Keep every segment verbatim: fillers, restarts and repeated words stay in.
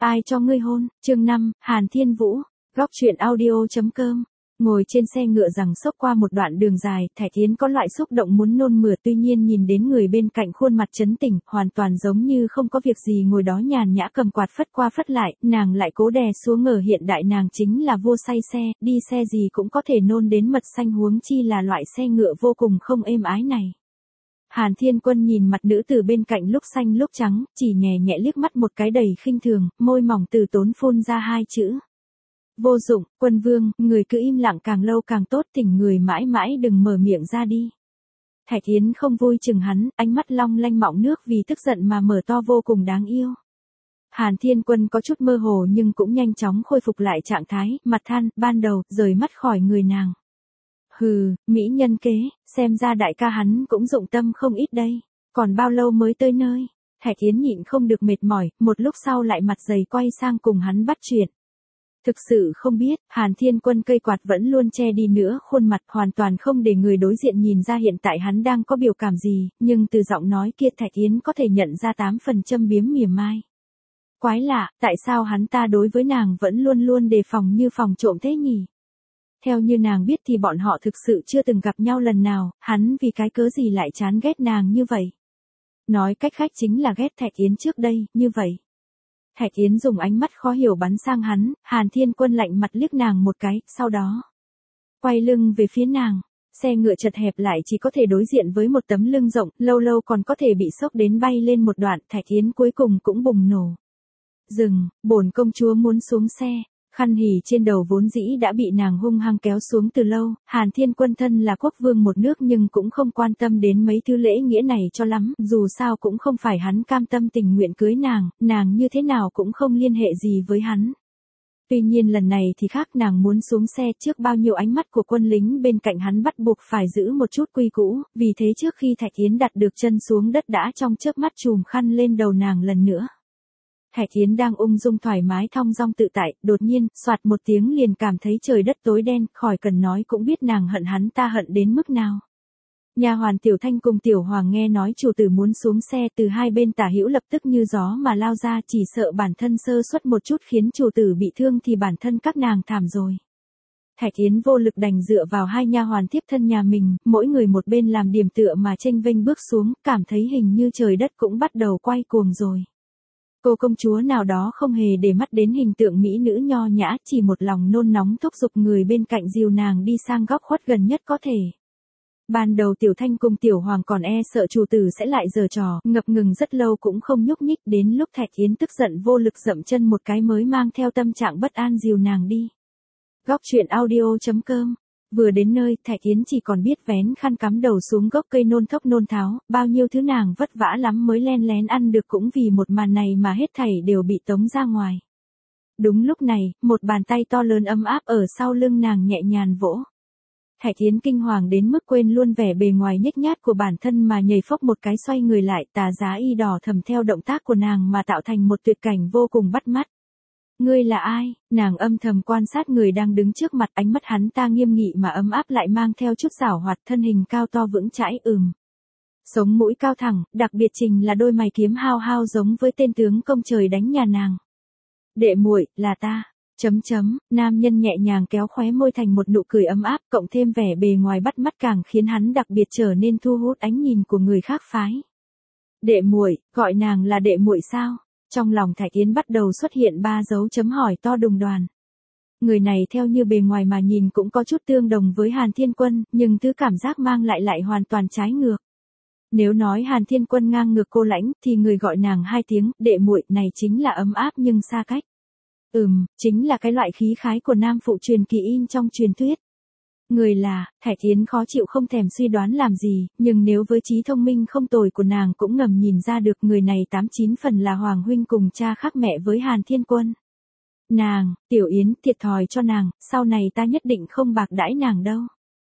Ai cho ngươi hôn, chương năm, Hàn Thiên Vũ, góc truyện audio.com. Ngồi trên xe ngựa rằng xốc qua một đoạn đường dài, Thải Thiến có loại xúc động muốn nôn mửa, tuy nhiên nhìn đến người bên cạnh khuôn mặt trấn tĩnh, hoàn toàn giống như không có việc gì ngồi đó nhàn nhã cầm quạt phất qua phất lại, nàng lại cố đè xuống ngờ hiện đại nàng chính là vô say xe, đi xe gì cũng có thể nôn đến mật xanh huống chi là loại xe ngựa vô cùng không êm ái này. Hàn Thiên Quân nhìn mặt nữ từ bên cạnh lúc xanh lúc trắng, chỉ nhẹ nhẹ liếc mắt một cái đầy khinh thường, môi mỏng từ tốn phun ra hai chữ. Vô dụng, Quân Vương, người cứ im lặng càng lâu càng tốt, thỉnh người mãi mãi đừng mở miệng ra đi. Thải Thiến không vui chừng hắn, ánh mắt long lanh mọng nước vì tức giận mà mở to vô cùng đáng yêu. Hàn Thiên Quân có chút mơ hồ nhưng cũng nhanh chóng khôi phục lại trạng thái, mặt than, ban đầu, rời mắt khỏi người nàng. Hừ, mỹ nhân kế, xem ra đại ca hắn cũng dụng tâm không ít đây, còn bao lâu mới tới nơi. Thải Thiến nhịn không được mệt mỏi, một lúc sau lại mặt dày quay sang cùng hắn bắt chuyện. Thực sự không biết, Hàn Thiên Quân cây quạt vẫn luôn che đi nữa khuôn mặt, hoàn toàn không để người đối diện nhìn ra hiện tại hắn đang có biểu cảm gì, nhưng từ giọng nói kia Thải Thiến có thể nhận ra tám phần châm biếm mỉa mai. Quái lạ, tại sao hắn ta đối với nàng vẫn luôn luôn đề phòng như phòng trộm thế nhỉ? Theo như nàng biết thì bọn họ thực sự chưa từng gặp nhau lần nào, hắn vì cái cớ gì lại chán ghét nàng như vậy? Nói cách khác chính là ghét Thải Thiến trước đây, như vậy. Thải Thiến dùng ánh mắt khó hiểu bắn sang hắn, Hàn Thiên Quân lạnh mặt liếc nàng một cái, sau đó quay lưng về phía nàng. Xe ngựa chật hẹp lại chỉ có thể đối diện với một tấm lưng rộng, lâu lâu còn có thể bị sốc đến bay lên một đoạn, Thải Thiến cuối cùng cũng bùng nổ. Dừng, bổn công chúa muốn xuống xe. Khăn hỉ trên đầu vốn dĩ đã bị nàng hung hăng kéo xuống từ lâu, Hàn Thiên Quân thân là quốc vương một nước nhưng cũng không quan tâm đến mấy thứ lễ nghĩa này cho lắm, dù sao cũng không phải hắn cam tâm tình nguyện cưới nàng, nàng như thế nào cũng không liên hệ gì với hắn. Tuy nhiên lần này thì khác, nàng muốn xuống xe trước bao nhiêu ánh mắt của quân lính bên cạnh hắn bắt buộc phải giữ một chút quy củ, vì thế trước khi Thải Thiến đặt được chân xuống đất đã trong chớp mắt chùm khăn lên đầu nàng lần nữa. Thải Thiến đang ung dung thoải mái thong dong tự tại, đột nhiên, soạt một tiếng liền cảm thấy trời đất tối đen, khỏi cần nói cũng biết nàng hận hắn ta hận đến mức nào. Nha hoàn Tiểu Thanh cùng Tiểu Hoàng nghe nói chủ tử muốn xuống xe, từ hai bên tả hữu lập tức như gió mà lao ra, chỉ sợ bản thân sơ suất một chút khiến chủ tử bị thương thì bản thân các nàng thảm rồi. Thải Thiến vô lực đành dựa vào hai nha hoàn tiếp thân nhà mình, mỗi người một bên làm điểm tựa mà chênh vênh bước xuống, cảm thấy hình như trời đất cũng bắt đầu quay cuồng rồi. Cô công chúa nào đó không hề để mắt đến hình tượng mỹ nữ nho nhã, chỉ một lòng nôn nóng thúc giục người bên cạnh dìu nàng đi sang góc khuất gần nhất có thể. Ban đầu Tiểu Thanh cùng Tiểu Hoàng còn e sợ chủ tử sẽ lại giở trò, ngập ngừng rất lâu cũng không nhúc nhích, đến lúc Thải Thiến tức giận vô lực dậm chân một cái mới mang theo tâm trạng bất an dìu nàng đi. Góc truyện audio.com. Vừa đến nơi, Thải Thiến chỉ còn biết vén khăn cắm đầu xuống gốc cây nôn thốc nôn tháo, bao nhiêu thứ nàng vất vả lắm mới len lén ăn được cũng vì một màn này mà hết thảy đều bị tống ra ngoài. Đúng lúc này, một bàn tay to lớn ấm áp ở sau lưng nàng nhẹ nhàng vỗ. Thải Thiến kinh hoàng đến mức quên luôn vẻ bề ngoài nhếch nhát của bản thân mà nhảy phốc một cái xoay người lại, tà giá y đỏ thầm theo động tác của nàng mà tạo thành một tuyệt cảnh vô cùng bắt mắt. Ngươi là ai? Nàng âm thầm quan sát người đang đứng trước mặt, ánh mắt hắn ta nghiêm nghị mà ấm áp lại mang theo chút giảo hoạt, thân hình cao to vững chãi, ừm. Sống mũi cao thẳng, đặc biệt trình là đôi mày kiếm hao hao giống với tên tướng công trời đánh nhà nàng. Đệ muội, là ta. Chấm chấm, nam nhân nhẹ nhàng kéo khóe môi thành một nụ cười ấm áp, cộng thêm vẻ bề ngoài bắt mắt càng khiến hắn đặc biệt trở nên thu hút ánh nhìn của người khác phái. Đệ muội, gọi nàng là đệ muội sao? Trong lòng Thải Thiến bắt đầu xuất hiện ba dấu chấm hỏi to đùng đoàn. Người này theo như bề ngoài mà nhìn cũng có chút tương đồng với Hàn Thiên Quân, nhưng thứ cảm giác mang lại lại hoàn toàn trái ngược. Nếu nói Hàn Thiên Quân ngang ngược cô lãnh, thì người gọi nàng hai tiếng, đệ muội này chính là ấm áp nhưng xa cách. Ừm, chính là cái loại khí khái của nam phụ truyền kỳ in trong truyền thuyết. Người là, Thải Thiến khó chịu không thèm suy đoán làm gì, nhưng nếu với trí thông minh không tồi của nàng cũng ngầm nhìn ra được người này tám chín phần là Hoàng huynh cùng cha khác mẹ với Hàn Thiên Quân. Nàng, Tiểu Yến, thiệt thòi cho nàng, sau này ta nhất định không bạc đãi nàng đâu.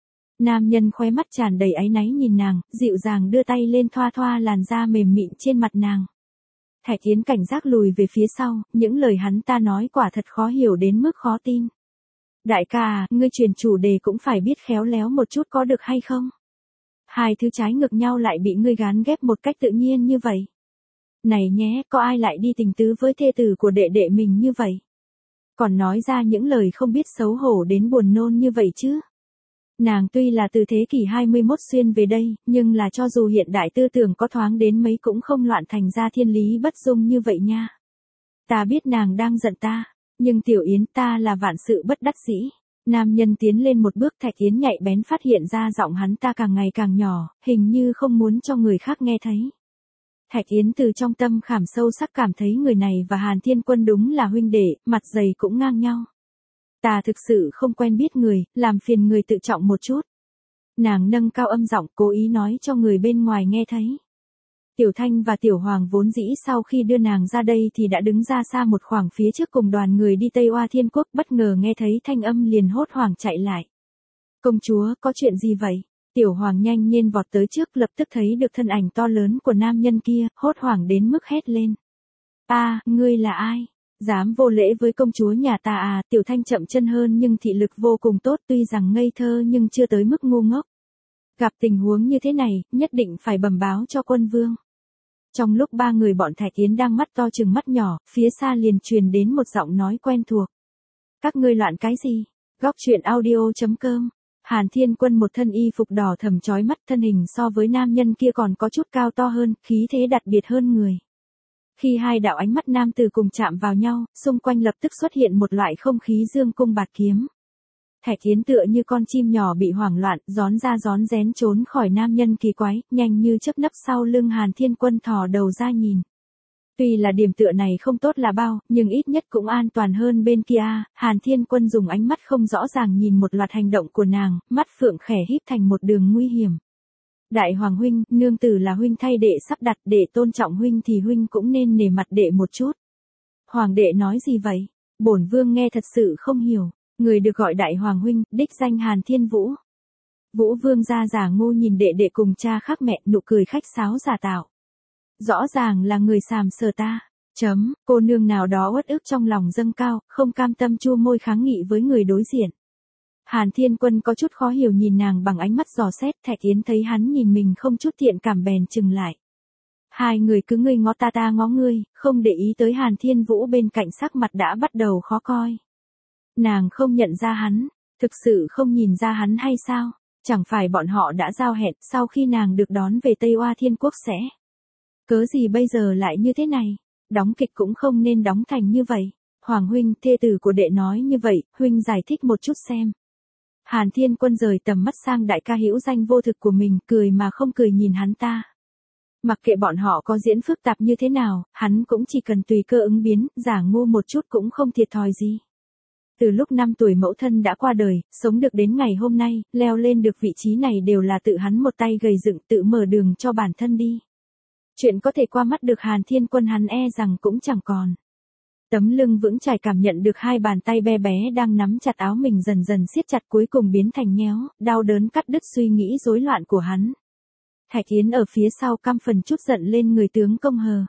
Nam nhân khóe mắt tràn đầy áy náy nhìn nàng, dịu dàng đưa tay lên thoa thoa làn da mềm mịn trên mặt nàng. Thải Thiến cảnh giác lùi về phía sau, những lời hắn ta nói quả thật khó hiểu đến mức khó tin. Đại ca à, ngươi truyền chủ đề cũng phải biết khéo léo một chút có được hay không? Hai thứ trái ngược nhau lại bị ngươi gán ghép một cách tự nhiên như vậy. Này nhé, có ai lại đi tình tứ với thê tử của đệ đệ mình như vậy? Còn nói ra những lời không biết xấu hổ đến buồn nôn như vậy chứ? Nàng tuy là từ thế kỷ hai mươi mốt xuyên về đây, nhưng là cho dù hiện đại tư tưởng có thoáng đến mấy cũng không loạn thành ra thiên lý bất dung như vậy nha. Ta biết nàng đang giận ta, nhưng Tiểu Yến ta là vạn sự bất đắc dĩ. Nam nhân tiến lên một bước, Thạch Yến nhạy bén phát hiện ra giọng hắn ta càng ngày càng nhỏ, hình như không muốn cho người khác nghe thấy. Thạch Yến từ trong tâm khảm sâu sắc cảm thấy người này và Hàn Thiên Quân đúng là huynh đệ, mặt dày cũng ngang nhau. Ta thực sự không quen biết người, làm phiền người tự trọng một chút. Nàng nâng cao âm giọng cố ý nói cho người bên ngoài nghe thấy. Tiểu Thanh và Tiểu Hoàng vốn dĩ sau khi đưa nàng ra đây thì đã đứng ra xa một khoảng phía trước cùng đoàn người đi Tây Oa Thiên Quốc, bất ngờ nghe thấy thanh âm liền hốt hoảng chạy lại. Công chúa, có chuyện gì vậy? Tiểu Hoàng nhanh nhên vọt tới trước, lập tức thấy được thân ảnh to lớn của nam nhân kia, hốt hoảng đến mức hét lên. A, ngươi là ai? Dám vô lễ với công chúa nhà ta à? Tiểu Thanh chậm chân hơn nhưng thị lực vô cùng tốt, tuy rằng ngây thơ nhưng chưa tới mức ngu ngốc. Gặp tình huống như thế này, nhất định phải bẩm báo cho quân vương. Trong lúc ba người bọn Thạch Yến đang mắt to trừng mắt nhỏ, phía xa liền truyền đến một giọng nói quen thuộc. Các ngươi loạn cái gì? Góc truyện audio chấm com. Hàn Thiên Quân một thân y phục đỏ thẫm chói mắt, thân hình so với nam nhân kia còn có chút cao to hơn, khí thế đặc biệt hơn người. Khi hai đạo ánh mắt nam tử cùng chạm vào nhau, xung quanh lập tức xuất hiện một loại không khí dương cung bạt kiếm. Thạch Yến tựa như con chim nhỏ bị hoảng loạn, gión ra gión rén trốn khỏi nam nhân kỳ quái, nhanh như chớp nấp sau lưng Hàn Thiên Quân thò đầu ra nhìn. Tuy là điểm tựa này không tốt là bao, nhưng ít nhất cũng an toàn hơn bên kia. Hàn Thiên Quân dùng ánh mắt không rõ ràng nhìn một loạt hành động của nàng, mắt phượng khẽ híp thành một đường nguy hiểm. Đại hoàng huynh, nương tử là huynh thay đệ sắp đặt, đệ tôn trọng huynh thì huynh cũng nên nể mặt đệ một chút. Hoàng đệ nói gì vậy? Bổn vương nghe thật sự không hiểu. Người được gọi đại hoàng huynh, đích danh Hàn Thiên Vũ. Vũ vương gia giả ngu nhìn đệ đệ cùng cha khác mẹ, nụ cười khách sáo giả tạo. Rõ ràng là người sàm sờ ta. Chấm, cô nương nào đó uất ức trong lòng dâng cao, không cam tâm chua môi kháng nghị với người đối diện. Hàn Thiên Quân có chút khó hiểu nhìn nàng bằng ánh mắt dò xét, Thạch Yến thấy hắn nhìn mình không chút thiện cảm bèn chừng lại. Hai người cứ ngươi ngó ta ta ngó ngươi, không để ý tới Hàn Thiên Vũ bên cạnh sắc mặt đã bắt đầu khó coi. Nàng không nhận ra hắn, thực sự không nhìn ra hắn hay sao? Chẳng phải bọn họ đã giao hẹn sau khi nàng được đón về Tây Oa Thiên Quốc sẽ. Cớ gì bây giờ lại như thế này? Đóng kịch cũng không nên đóng thành như vậy. Hoàng huynh, thê tử của đệ nói như vậy, huynh giải thích một chút xem. Hàn Thiên Quân rời tầm mắt sang đại ca hữu danh vô thực của mình, cười mà không cười nhìn hắn ta. Mặc kệ bọn họ có diễn phức tạp như thế nào, hắn cũng chỉ cần tùy cơ ứng biến, giả ngu một chút cũng không thiệt thòi gì. Từ lúc năm tuổi mẫu thân đã qua đời, sống được đến ngày hôm nay, leo lên được vị trí này đều là tự hắn một tay gầy dựng, tự mở đường cho bản thân đi. Chuyện có thể qua mắt được Hàn Thiên Quân hắn e rằng cũng chẳng còn. Tấm lưng vững chãi cảm nhận được hai bàn tay bé bé đang nắm chặt áo mình dần dần siết chặt cuối cùng biến thành nhéo, đau đớn cắt đứt suy nghĩ rối loạn của hắn. Thạch Yến ở phía sau căm phần chút giận lên người tướng công hờ.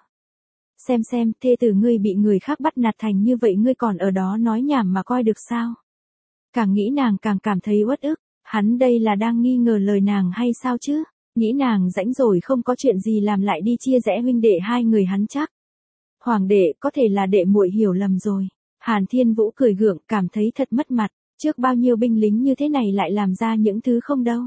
Xem xem, thê tử ngươi bị người khác bắt nạt thành như vậy ngươi còn ở đó nói nhảm mà coi được sao? Càng nghĩ nàng càng cảm thấy uất ức, hắn đây là đang nghi ngờ lời nàng hay sao chứ? Nghĩ nàng rãnh rồi không có chuyện gì làm lại đi chia rẽ huynh đệ hai người hắn chắc. Hoàng đệ, có thể là đệ muội hiểu lầm rồi. Hàn Thiên Vũ cười gượng, cảm thấy thật mất mặt, trước bao nhiêu binh lính như thế này lại làm ra những thứ không đâu.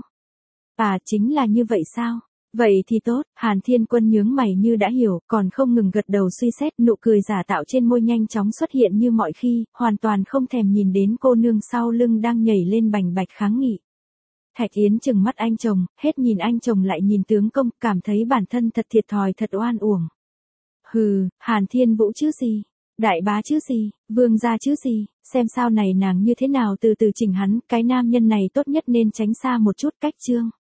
À, chính là như vậy sao? Vậy thì tốt, Hàn Thiên Quân nhướng mày như đã hiểu, còn không ngừng gật đầu suy xét, nụ cười giả tạo trên môi nhanh chóng xuất hiện như mọi khi, hoàn toàn không thèm nhìn đến cô nương sau lưng đang nhảy lên bành bạch kháng nghị. Thạch Yến trừng mắt anh chồng, hết nhìn anh chồng lại nhìn tướng công, cảm thấy bản thân thật thiệt thòi thật oan uổng. Hừ, Hàn Thiên Vũ chứ gì, đại bá chứ gì, vương gia chứ gì, xem sao này nàng như thế nào từ từ chỉnh hắn, cái nam nhân này tốt nhất nên tránh xa một chút cách chương.